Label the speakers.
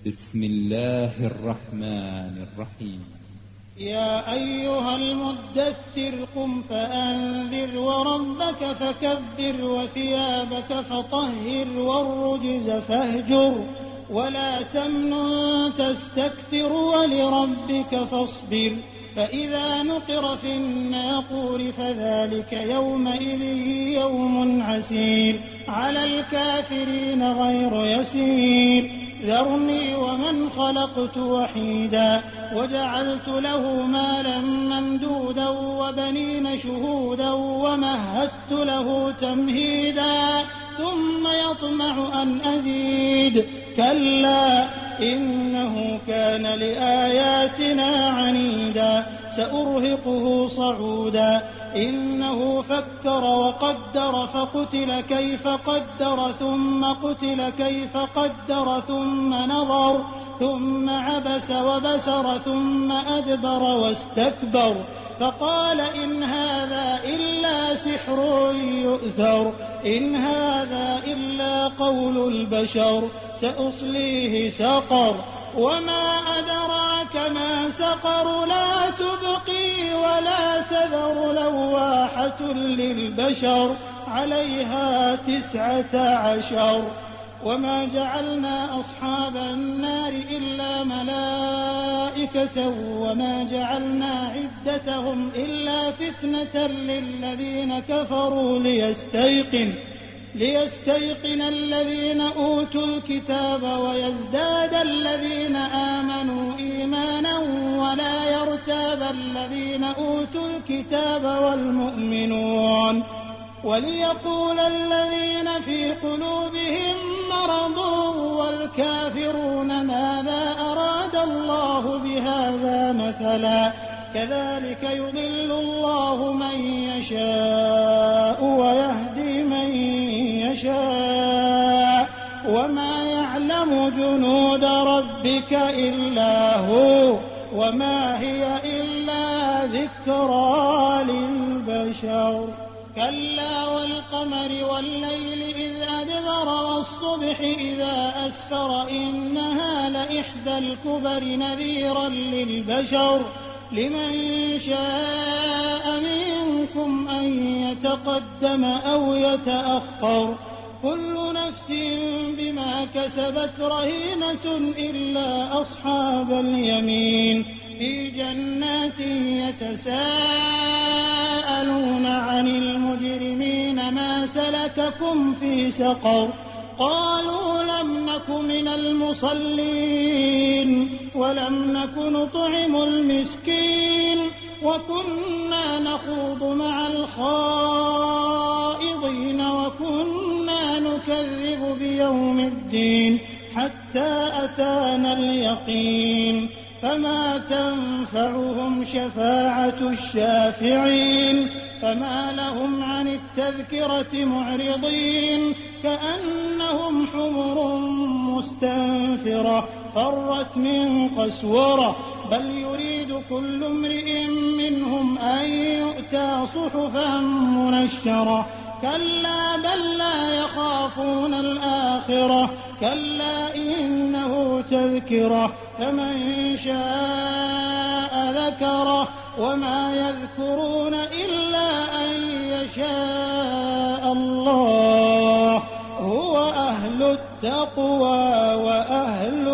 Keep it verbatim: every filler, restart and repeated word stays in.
Speaker 1: بسم الله الرحمن الرحيم.
Speaker 2: يا أيها المدثر قم فأنذر وربك فكبر وثيابك فطهر والرجز فاهجر ولا تمنن تستكثر ولربك فاصبر فإذا نقر في الناقور فذلك يومئذ يوم عسير على الكافرين غير يسير ذرني ومن خلقت وحيدا وجعلت له مالا ممدودا وبنين شهودا ومهدت له تمهيدا ثم يطمع أن أزيد كلا إنه كان لآياتنا عنيدا سأرهقه صعودا إنه فكر وقدر فقتل كيف قدر ثم قتل كيف قدر ثم نظر ثم عبس وبسر ثم أدبر واستكبر فقال إن هذا إلا سحر يؤثر إن هذا إلا قول البشر سأصليه سقر وما أدراك ما سقر لا تبقي ولا تذر لواحة للبشر عليها تسعة عشر وما جعلنا أصحاب النار إلا ملائكة وما جعلنا عدتهم إلا فتنة للذين كفروا ليستيقن ليستيقن الذين أوتوا الكتاب ويزداد الذين آمنوا إيمانا ولا يرتاب الذين أوتوا الكتاب والمؤمنون وليقول الذين في قلوبهم مرض والكافرون ماذا أراد الله بهذا مثلا كذلك يضل الله من يشاء ويهدي من يشاء وما يعلم جنود ربك إلا هو وما هي إلا ذكرى للبشر كلا والقمر والليل إذ أدبر والصبح إذا أسفر إنها لإحدى الكبر نذيرا للبشر لمن شاء منكم أن يتقدم أو يتأخر كل نفس بما كسبت رهينة إلا أصحاب اليمين في جنات يتساءلون عن المجرمين ما سلككم في سقر قالوا لم نك من المصلين ولم نك نطعم المسكين وكنا نخوض مع الخائضين وكنا نكذب بيوم الدين حتى أتانا اليقين فما تنفعهم شفاعة الشافعين فما لهم عن التذكرة معرضين كأنهم حمر مستنفرة فرت من قسورة بل يريد كل امرئ منهم أن يؤتى صحفا منشرة كلا بل لا يخافون الآخرة كلا إنه تذكرة فمن شاء ذكره وما يذكرون إلا أن يشاء الله هو أهل التقوى وأهل